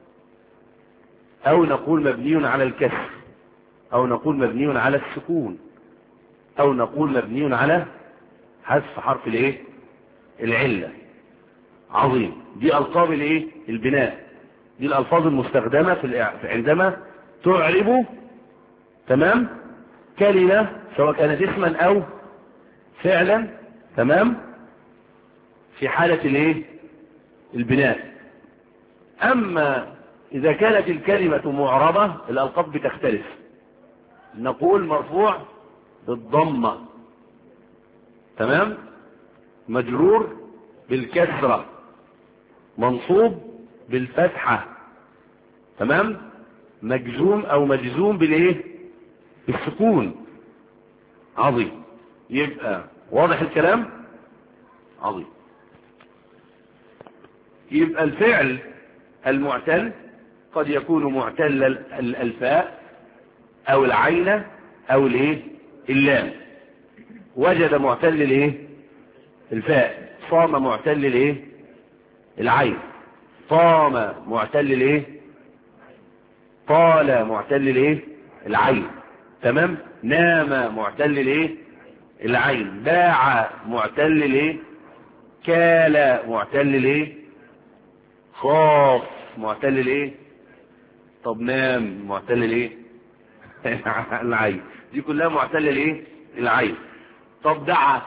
او نقول مبني على الكسر، او نقول مبني على السكون، او نقول مبني على حذف حرف الايه؟ العلة. عظيم. دي القاب الايه؟ البناء. دي الالفاظ المستخدمة في عندما تعرب، تمام، كلمة سواء كانت اسما او فعلا، تمام، في حالة الايه؟ البناء. اما اذا كانت الكلمة معربة الالقاب بتختلف. نقول مرفوع بالضمة، تمام، مجرور بالكسرة، منصوب بالفتحة، تمام، مجزوم او مجزوم بالايه؟ بالسكون. عظيم. يبقى واضح الكلام؟ عظيم. يبقى الفعل المعتل قد يكون معتل الفاء او العين او الايه؟ اللام. وجد معتل الايه؟ الفاء. صام معتل الايه؟ العين. صام معتل الايه؟ طال معتل الايه؟ العين. تمام. نام معتل الايه؟ العين. باع معتل الايه؟ كال معتل الايه؟ خاف معتل الايه؟ طب نام معتل الايه؟ العين. دي كلها معتل الايه؟ العين. طب دعا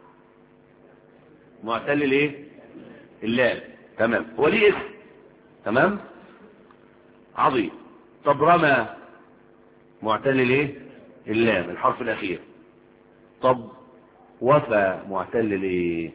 معتل الايه؟ اللام. تمام. هو ليه اسم. تمام. عظيم. طب رمى معتل الايه؟ اللام، الحرف الاخير. طب وفى معتل الايه؟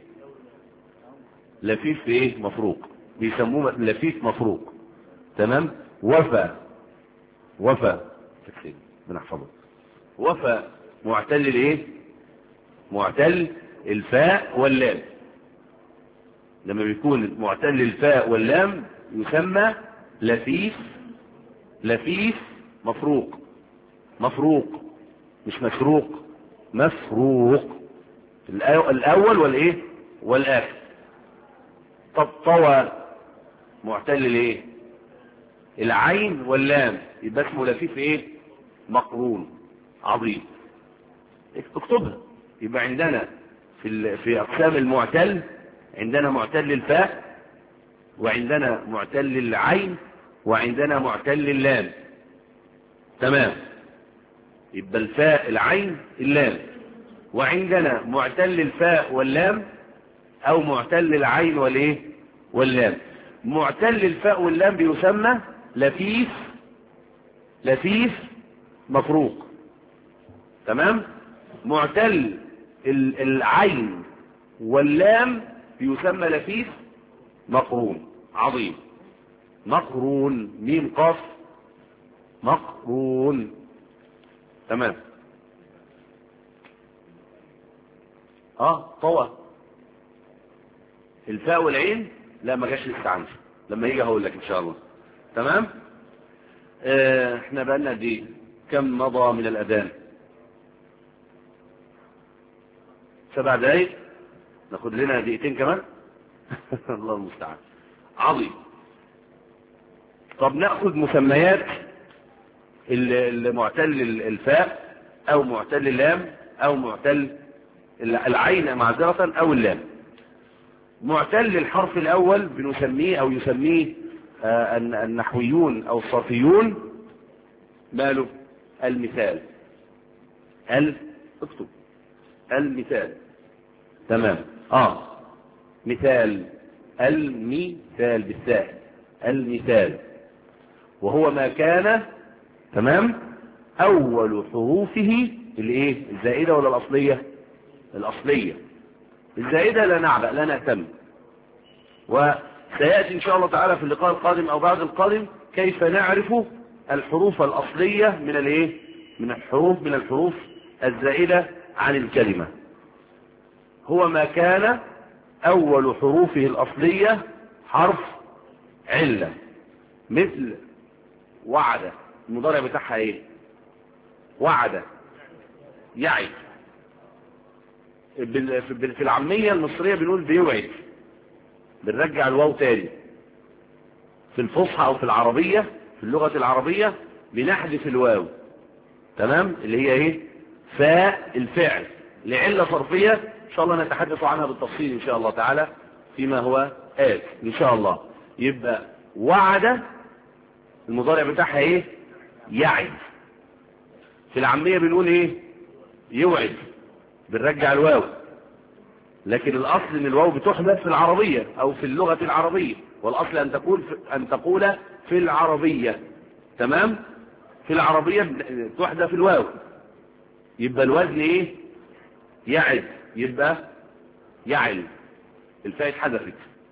لفيف ايه؟ مفروق، بيسموه لفيف مفروق. تمام. وفى، وفى بنحفظه. وفى معتل الايه؟ معتل الفاء واللام. لما بيكون معتل الفاء واللام يسمى لفيف، لفيف مفروق. مفروق مش مسروق، مفروق. الاول والايه؟ والاخر. طب طوى معتل الايه؟ العين واللام، يبقى اسمه لفيف ايه؟ مقرون. عظيم. اكتبها. يبقى عندنا في في اقسام المعتل، عندنا معتل الفاء، وعندنا معتل العين، وعندنا معتل اللام. تمام. يبقى الفاء، العين، اللام. وعندنا معتل الفاء واللام او معتل العين والايه؟ واللام. معتل الفاء واللام بيسمى لفيف، لفيف مفروق. تمام. معتل العين واللام بيسمى لفيف مقرون. عظيم. مقرون، ميم قاف، مقرون. تمام. اه طوى الفاء والعين، لا ما جاش لسه عندي. لما يجي هقول لك ان شاء الله. تمام. اه احنا بقالنا دي كم مضى من الاذان؟ سبع دقايق. ناخد لنا دقيقتين كمان. الله المستعان. عظيم. طب ناخد مسميات المعتل الفاء او معتل اللام او معتل العين معذرة او اللام. معتل الحرف الاول بنسميه او يسميه آه النحويون او الصرفيون ماله؟ المثال. ال اكتب المثال. تمام. اه مثال. المثال بالثاء. المثال وهو ما كان تمام اول حروفه الايه؟ الزائده ولا الاصليه؟ الاصليه. الزائده لا نعبأ لا نهتم، وسياتي ان شاء الله تعالى في اللقاء القادم او بعد القادم كيف نعرف الحروف الاصليه من الايه؟ من الحروف من الحروف الزائده عن الكلمه. هو ما كان اول حروفه الاصليه حرف عله، مثل وعد. المضارع بتاعها ايه؟ وعد يعد. في العامية المصرية بنقول بيوعد، بنرجع الواو تاني. في الفصحى او في العربية في اللغة العربية بنحذف الواو. تمام. اللي هي ايه؟ فاء الفعل لعلة صرفية ان شاء الله نتحدث عنها بالتفصيل ان شاء الله تعالى فيما هو آت ان شاء الله. يبقى وعد المضارع بتاعها ايه؟ يعد. في العامية بنقول ايه؟ يوعد، بنرجع الواو. لكن الاصل ان الواو بتحذف في العربية او في اللغة العربية، والاصل ان تقول ان تقول في العربية. تمام. في العربية تحذف الواو، يبقى الوزن ايه؟ يعد. يبقى يعل، الفاء اتحذفت،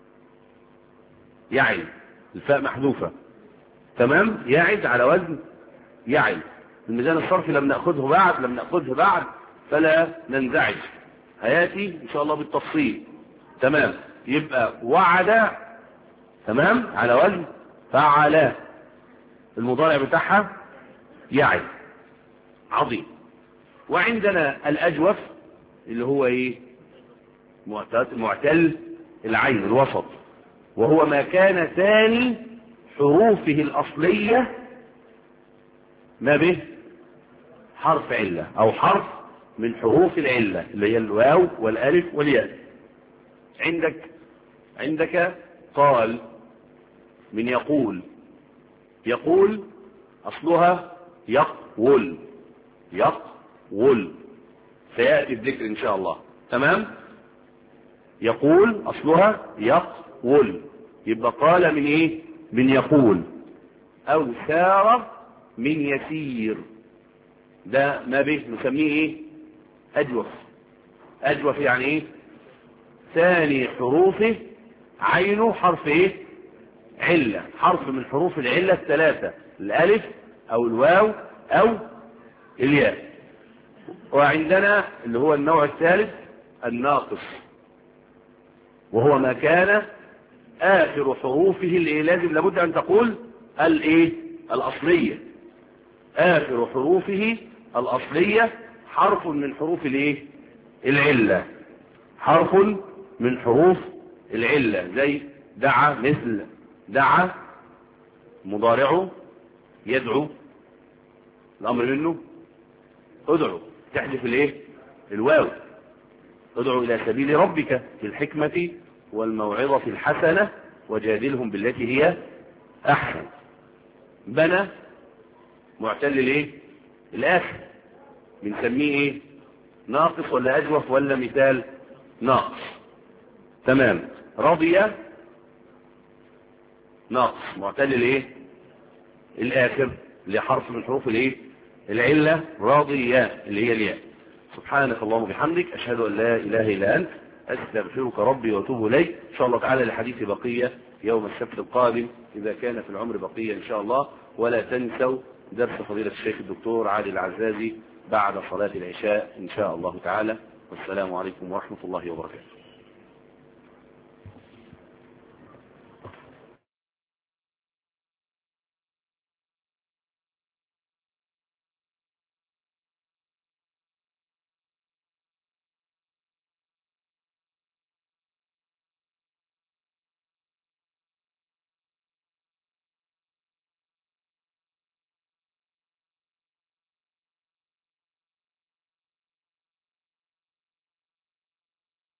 يعل الفاء محذوفة. تمام. يعد على وزن يعل. الميزان الصرفي لم نأخذه بعد لم نأخذه بعد فلا ننزعج، هياتي ان شاء الله بالتفصيل. تمام. يبقى وعد تمام على وزن فعل، المضارع بتاعها يعد. عظيم. وعندنا الأجوف اللي هو ايه؟ معتل العين الوسط، وهو ما كان ثاني حروفه الأصلية ما به حرف علة او حرف من حروف العلة اللي هي الواو والالف والياء. عندك عندك قال من يقول. يقول اصلها يقول. يقول سيأتي الذكر ان شاء الله. تمام. يقول اصلها يقول، يبقى قال من ايه؟ من يقول. او سار من يسير، ده ما به نسميه ايه؟ اجوف. اجوف يعني ايه؟ ثاني حروفه عينه حرف ايه؟ علة، حرف من حروف العلة الثلاثة، الالف او الواو او الياء. وعندنا اللي هو النوع الثالث الناقص، وهو ما كان اخر حروفه اللي لازم لابد ان تقول الايه؟ الاصلية. اخر حروفه الاصلية حرف من حروف الايه؟ العلة، حرف من حروف العلة، زي دعا، مثل دعا مضارعه يدعو، الامر منه ادعو، تحذف الايه؟ الواو. ادعو الى سبيل ربك بالحكمة والموعظة الحسنة وجادلهم بالتي هي احسن. بنى معتل الايه؟ الاخر، بنسميه ايه؟ ناقص ولا اجوف ولا مثال؟ ناقص. تمام. رضي ناقص معتل الايه؟ الاخر، اللي حرف من حروف الايه؟ العلة. راضية اللي هي الياء. سبحانك اللهم وبحمدك اشهد ان لا اله الا انت استغفرك ربي واتوب اليك. ان شاء الله تعالى لحديث بقية يوم السبت القادم اذا كان في العمر بقية ان شاء الله. ولا تنسوا درس فضيلة الشيخ الدكتور عادل العزازي بعد صلاة العشاء ان شاء الله تعالى. والسلام عليكم ورحمة الله وبركاته.